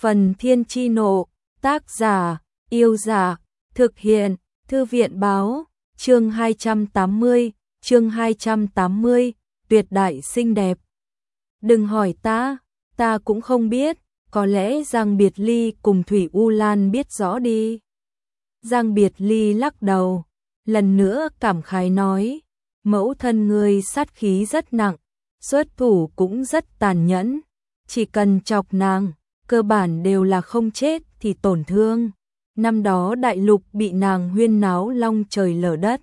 Phần Thiên Chi Nộ, tác giả, Yêu Giả, thực hiện, Thư viện Báo, chương 280, tuyệt đại xinh đẹp. Đừng hỏi ta cũng không biết, có lẽ Giang Biệt Ly cùng Thủy U Lan biết rõ đi. Giang Biệt Ly lắc đầu, lần nữa cảm khái nói, mẫu thân ngươi sát khí rất nặng, xuất thủ cũng rất tàn nhẫn, chỉ cần chọc nàng, cơ bản đều là không chết thì tổn thương. Năm đó đại lục bị nàng huyên náo long trời lở đất.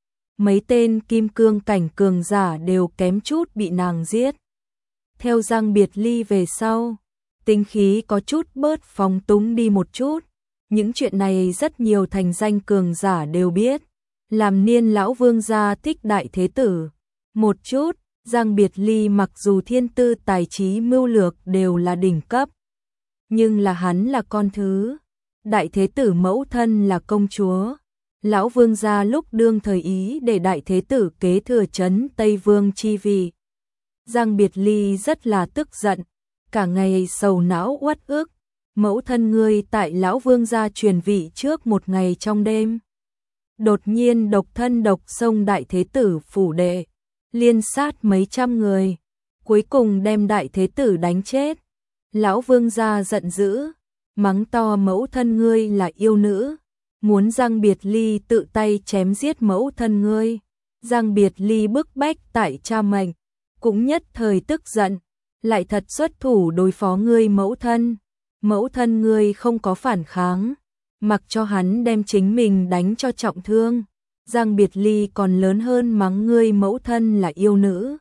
Mấy tên kim cương cảnh cường giả đều kém chút bị nàng giết. Theo Giang Biệt Ly về sau, tính khí có chút bớt phóng túng đi một chút. Những chuyện này rất nhiều thành danh cường giả đều biết. Làm Niên lão vương gia thích đại thế tử. Một chút, Giang Biệt Ly mặc dù thiên tư tài trí mưu lược đều là đỉnh cấp, nhưng là hắn là con thứ. Đại thế tử mẫu thân là công chúa. Lão vương gia lúc đương thời ý để đại thế tử kế thừa trấn Tây Vương chi vị. Giang Biệt Ly rất là tức giận, cả ngày sầu não uất ức. Mẫu thân ngươi tại lão vương gia truyền vị trước một ngày trong đêm, đột nhiên độc thân độc xông đại thế tử phủ đệ, liên sát mấy trăm người, cuối cùng đem đại thế tử đánh chết. Lão vương gia giận dữ, mắng to mẫu thân ngươi là yêu nữ, muốn Giang Biệt Ly tự tay chém giết mẫu thân ngươi. Giang Biệt Ly bức bách tại cha mệnh, cũng nhất thời tức giận, lại thật xuất thủ đối phó ngươi mẫu thân. Mẫu thân ngươi không có phản kháng, mặc cho hắn đem chính mình đánh cho trọng thương. Giang Biệt Ly còn lớn hơn mắng ngươi mẫu thân là yêu nữ.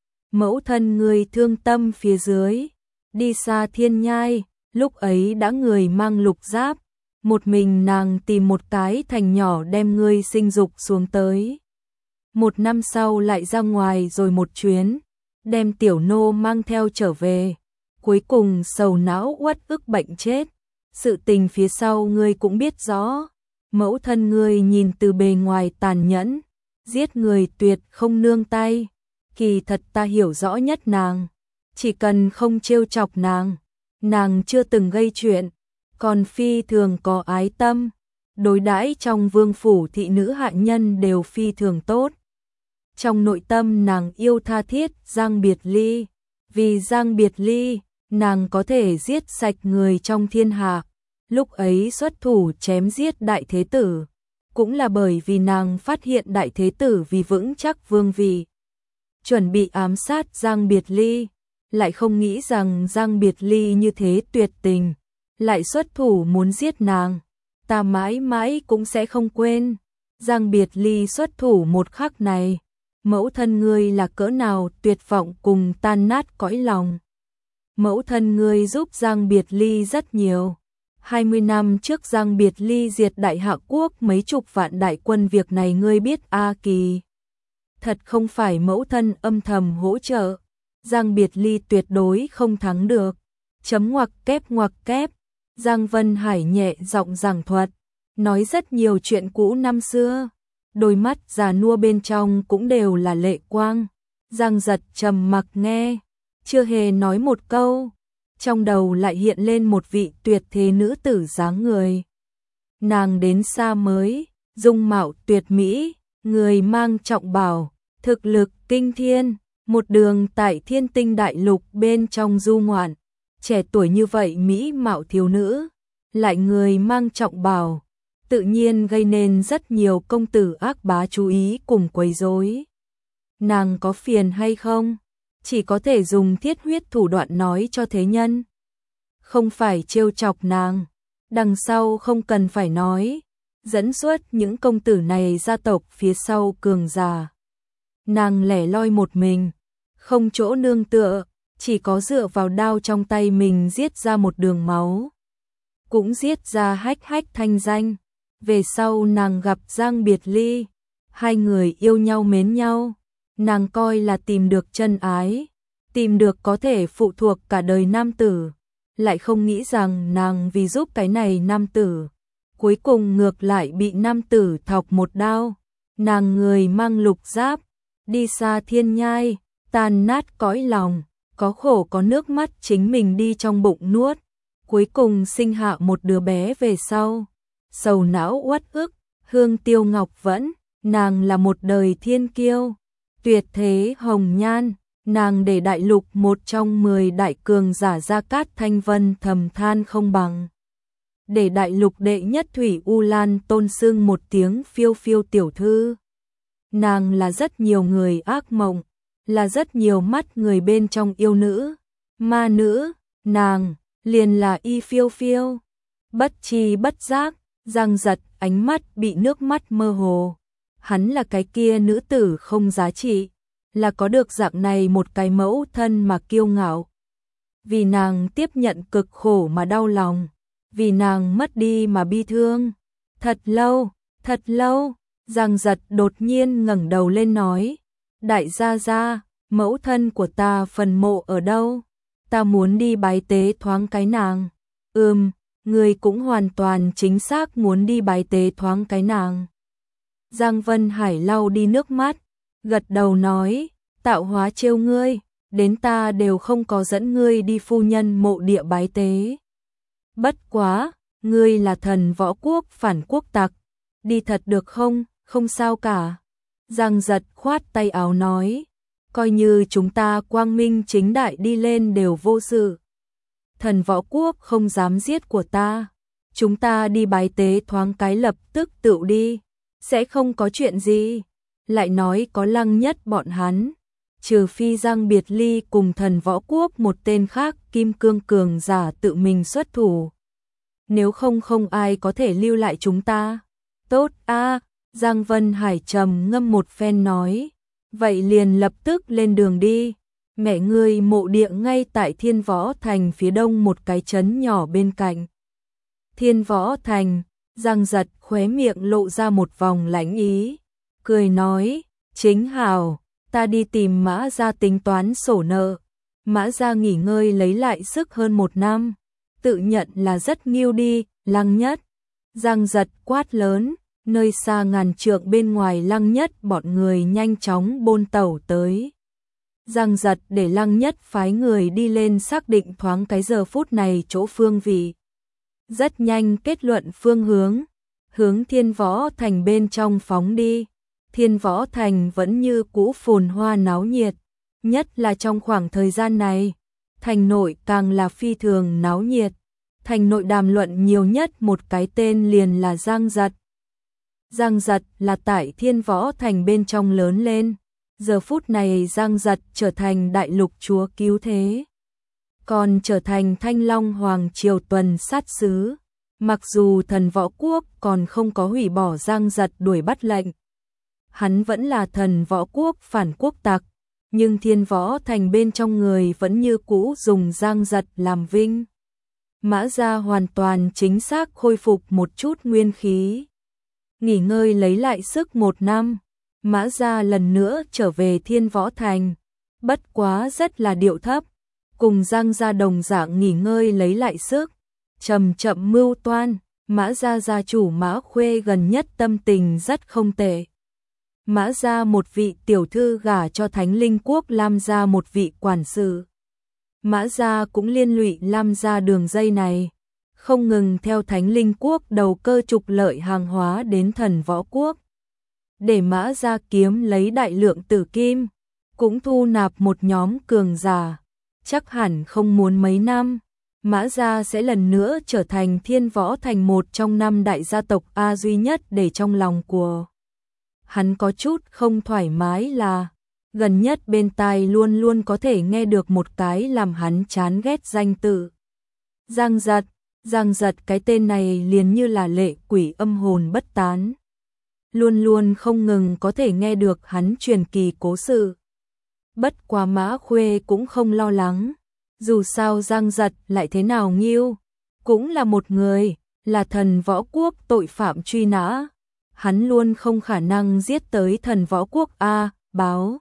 Mẫu thân ngươi thương tâm phía dưới, đi xa thiên nhai, lúc ấy đã người mang lục giáp, một mình nàng tìm một cái thành nhỏ đem ngươi sinh dục xuống tới. Một năm sau lại ra ngoài rồi một chuyến, đem tiểu nô mang theo trở về, cuối cùng sầu não uất ức bệnh chết. Sự tình phía sau ngươi cũng biết rõ, mẫu thân ngươi nhìn từ bề ngoài tàn nhẫn, giết người tuyệt không nương tay, kỳ thật ta hiểu rõ nhất nàng, chỉ cần không trêu chọc nàng chưa từng gây chuyện, còn phi thường có ái tâm, đối đãi trong vương phủ thị nữ hạ nhân đều phi thường tốt. Trong nội tâm nàng yêu tha thiết Giang Biệt Ly, vì Giang Biệt Ly, nàng có thể giết sạch người trong thiên hạ. Lúc ấy xuất thủ chém giết đại thế tử, cũng là bởi vì nàng phát hiện đại thế tử vì vững chắc vương vị, chuẩn bị ám sát Giang Biệt Ly, lại không nghĩ rằng Giang Biệt Ly như thế tuyệt tình, lại xuất thủ muốn giết nàng. Ta mãi mãi cũng sẽ không quên, Giang Biệt Ly xuất thủ một khắc này, mẫu thân ngươi là cỡ nào tuyệt vọng cùng tan nát cõi lòng. Mẫu thân ngươi giúp Giang Biệt Ly rất nhiều. 20 năm trước Giang Biệt Ly diệt Đại Hạ Quốc mấy chục vạn đại quân, việc này ngươi biết a Kỳ. Thật không phải mẫu thân âm thầm hỗ trợ, Giang Biệt Ly tuyệt đối không thắng được. Chấm ngoặc kép, Giang Vân Hải nhẹ giọng giảng thuật, nói rất nhiều chuyện cũ năm xưa, đôi mắt già nua bên trong cũng đều là lệ quang. Giang Giật trầm mặc nghe, chưa hề nói một câu, trong đầu lại hiện lên một vị tuyệt thế nữ tử dáng người. Nàng đến xa mới, dung mạo tuyệt mỹ, người mang trọng bảo, thực lực kinh thiên, một đường tại Thiên Tinh đại lục bên trong du ngoạn, trẻ tuổi như vậy mỹ mạo thiếu nữ, lại người mang trọng bảo, tự nhiên gây nên rất nhiều công tử ác bá chú ý cùng quấy rối. Nàng có phiền hay không? Chỉ có thể dùng thiết huyết thủ đoạn nói cho thế nhân. Không phải trêu chọc nàng, đằng sau không cần phải nói, dẫn xuất những công tử này gia tộc phía sau cường giả. Nàng lẻ loi một mình, không chỗ nương tựa, chỉ có dựa vào đao trong tay mình giết ra một đường máu, cũng giết ra hách thanh danh. Về sau nàng gặp Giang Biệt Ly, hai người yêu nhau mến nhau, nàng coi là tìm được chân ái, tìm được có thể phụ thuộc cả đời nam tử, lại không nghĩ rằng nàng vì giúp cái này nam tử, cuối cùng ngược lại bị nam tử thọc một đao. Nàng người mang lục giáp, đi xa thiên nhai, tan nát cõi lòng, có khổ có nước mắt chính mình đi trong bụng nuốt, cuối cùng sinh hạ một đứa bé về sau. Sầu não uất ức, Hương Tiêu Ngọc Vẫn, nàng là một đời thiên kiêu, tuyệt thế hồng nhan, nàng để đại lục một trong 10 đại cường giả Gia Cát Thanh Vân thầm than không bằng. Để đại lục đệ nhất Thủy U Lan tôn xưng một tiếng phiêu phiêu tiểu thư. Nàng là rất nhiều người ác mộng, là rất nhiều mắt người bên trong yêu nữ, ma nữ, nàng liền là Y Phiêu Phiêu. Bất tri bất giác, Giang Giật ánh mắt bị nước mắt mơ hồ. Hắn là cái kia nữ tử không giá trị, là có được dạng này một cái mẫu thân mà kiêu ngạo. Vì nàng tiếp nhận cực khổ mà đau lòng, vì nàng mất đi mà bi thương. Thật lâu, Giang Giật đột nhiên ngẩng đầu lên nói, đại gia gia, mẫu thân của ta phần mộ ở đâu? Ta muốn đi bái tế thoáng cái nàng. Người cũng hoàn toàn chính xác muốn đi bái tế thoáng cái nàng. Giang Vân Hải lau đi nước mắt, gật đầu nói, tạo hóa trêu ngươi, đến ta đều không có dẫn ngươi đi phu nhân mộ địa bái tế. Bất quá, ngươi là thần võ quốc phản quốc tặc, đi thật được không? Không sao cả. Giang Giật khoát tay áo nói, coi như chúng ta quang minh chính đại đi lên đều vô sự. Thần võ quốc không dám giết của ta, chúng ta đi bái tế thoáng cái lập tức tự đi, sẽ không có chuyện gì. Lại nói có Lăng Nhất bọn hắn, trừ phi Giang Biệt Ly cùng thần võ quốc một tên khác kim cương cường giả tự mình xuất thủ. Nếu không ai có thể lưu lại chúng ta. Tốt a, Giang Vân Hải trầm ngâm một phen nói, vậy liền lập tức lên đường đi. Mẹ ngươi mộ địa ngay tại Thiên Võ Thành phía đông một cái trấn nhỏ bên cạnh. Thiên Võ Thành, Giang Giật khóe miệng lộ ra một vòng lãnh ý, cười nói, chính hảo, ta đi tìm Mã Gia tính toán sổ nợ. Mã Gia nghỉ ngơi lấy lại sức hơn 1 năm, tự nhận là rất nghiêu đi. Lăng Nhất, Giang Giật quát lớn, nơi xa ngàn trượng bên ngoài Lăng Nhất bọn người nhanh chóng bôn tẩu tới. Giang Giật để Lăng Nhất phái người đi lên xác định thoáng cái giờ phút này chỗ phương vị. Rất nhanh kết luận phương hướng Thiên Võ Thành bên trong phóng đi. Thiên Võ Thành vẫn như cũ phồn hoa náo nhiệt, nhất là trong khoảng thời gian này, thành nội càng là phi thường náo nhiệt. Thành nội đàm luận nhiều nhất một cái tên liền là Giang Giật. Giang Giật là tại Thiên Võ Thành bên trong lớn lên, giờ phút này Giang Giật trở thành đại lục chúa cứu thế, còn trở thành Thanh Long Hoàng Triều tuần sát sứ. Mặc dù thần võ quốc còn không có hủy bỏ Giang Giật đuổi bắt lệnh, hắn vẫn là thần võ quốc phản quốc tặc, nhưng Thiên Võ Thành bên trong người vẫn như cũ dùng Giang Giật làm vinh. Mã Gia hoàn toàn chính xác khôi phục một chút nguyên khí, nghỉ ngơi lấy lại sức 1 năm. Mã Gia lần nữa trở về Thiên Võ Thành, bất quá rất là điệu thấp, cùng Giang Gia đồng dạng nghỉ ngơi lấy lại sức, chậm chậm mưu toan. Mã Gia gia chủ Mã Khuê gần nhất tâm tình rất không tệ. Mã Gia một vị tiểu thư gả cho Thánh Linh Quốc Lam Gia một vị quản sự. Mã Gia cũng liên lụy Lam Gia đường dây này, không ngừng theo Thánh Linh Quốc đầu cơ trục lợi hàng hóa đến thần võ quốc. Để Mã Gia kiếm lấy đại lượng tử kim, cũng thu nạp một nhóm cường giả. Chắc hẳn không muốn mấy năm, Mã Gia sẽ lần nữa trở thành Thiên Võ Thành một trong 5 đại gia tộc A duy nhất. Để trong lòng của hắn có chút không thoải mái là gần nhất bên tai luôn luôn có thể nghe được một cái làm hắn chán ghét danh tự. Giang Giật. Giang Giật cái tên này liền như là lệ quỷ âm hồn bất tán, luôn luôn không ngừng có thể nghe được hắn truyền kỳ cố sự. Bất quá Mã Khuê cũng không lo lắng, dù sao Giang Giật lại thế nào nghiêu, cũng là một người, là thần võ quốc tội phạm truy nã, hắn luôn không khả năng giết tới thần võ quốc a. Báo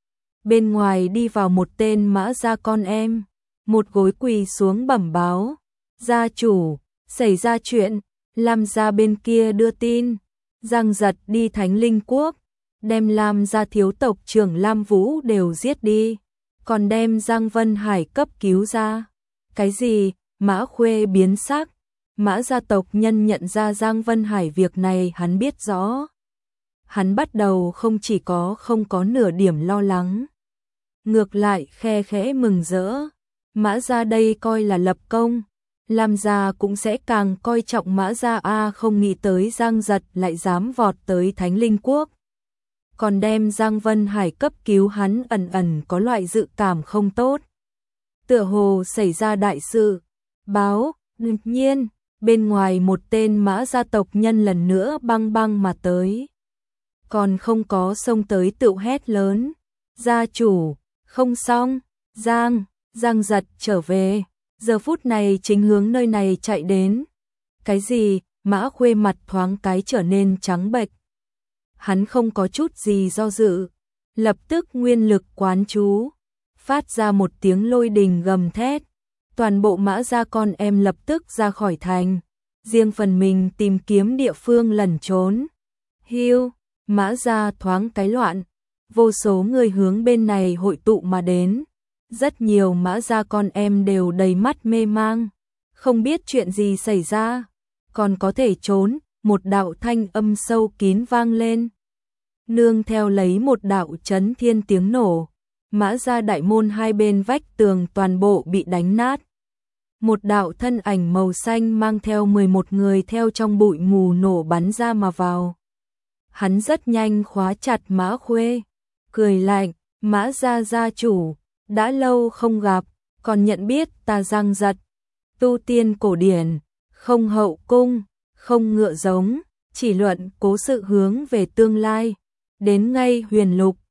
bên ngoài đi vào một tên Mã Gia con em, một gối quỳ xuống bẩm báo, gia chủ, xảy ra chuyện. Lam Gia bên kia đưa tin, Giang Giật đi Thánh Linh Quốc, đem Lam Gia thiếu tộc trưởng Lam Vũ đều giết đi, còn đem Giang Vân Hải cấp cứu ra. Cái gì? Mã Khuê biến sắc, Mã gia tộc nhân nhận ra Giang Vân Hải việc này hắn biết rõ. Hắn bắt đầu không có nửa điểm lo lắng. Ngược lại khe khẽ mừng rỡ, Mã gia đây coi là lập công, Lam gia cũng sẽ càng coi trọng Mã gia không nghĩ tới Giang Giật lại dám vọt tới Thánh Linh Quốc. Còn đem Giang Vân Hải cấp cứu hắn ẩn ẩn có loại dự cảm không tốt. Tựa hồ xảy ra đại sự, báo, đột nhiên, bên ngoài một tên Mã gia tộc nhân lần nữa băng băng mà tới. Còn không có xông tới tự hét lớn, gia chủ, không xong, Giang Giật trở về, giờ phút này chính hướng nơi này chạy đến. Cái gì? Mã Khuê mặt thoáng cái trở nên trắng bệch. Hắn không có chút gì do dự, lập tức nguyên lực quán chú, phát ra một tiếng lôi đình gầm thét. Toàn bộ Mã gia con em lập tức ra khỏi thành, riêng phần mình tìm kiếm địa phương lẩn trốn. Hiu, Mã gia thoáng cái loạn, vô số người hướng bên này hội tụ mà đến. Rất nhiều Mã gia con em đều đầy mắt mê mang, không biết chuyện gì xảy ra, còn có thể trốn. Một đạo thanh âm sâu kín vang lên, nương theo lấy một đạo chấn thiên tiếng nổ, Mã gia đại môn hai bên vách tường toàn bộ bị đánh nát. Một đạo thân ảnh màu xanh mang theo 11 người theo trong bụi mù nổ bắn ra mà vào. Hắn rất nhanh khóa chặt Mã Khuê, cười lạnh, Mã gia gia chủ, đã lâu không gặp, còn nhận biết ta Giang Giật, tu tiên cổ điển, không hậu cung, không ngựa giống, chỉ luận cố sự hướng về tương lai, đến ngay huyền lục,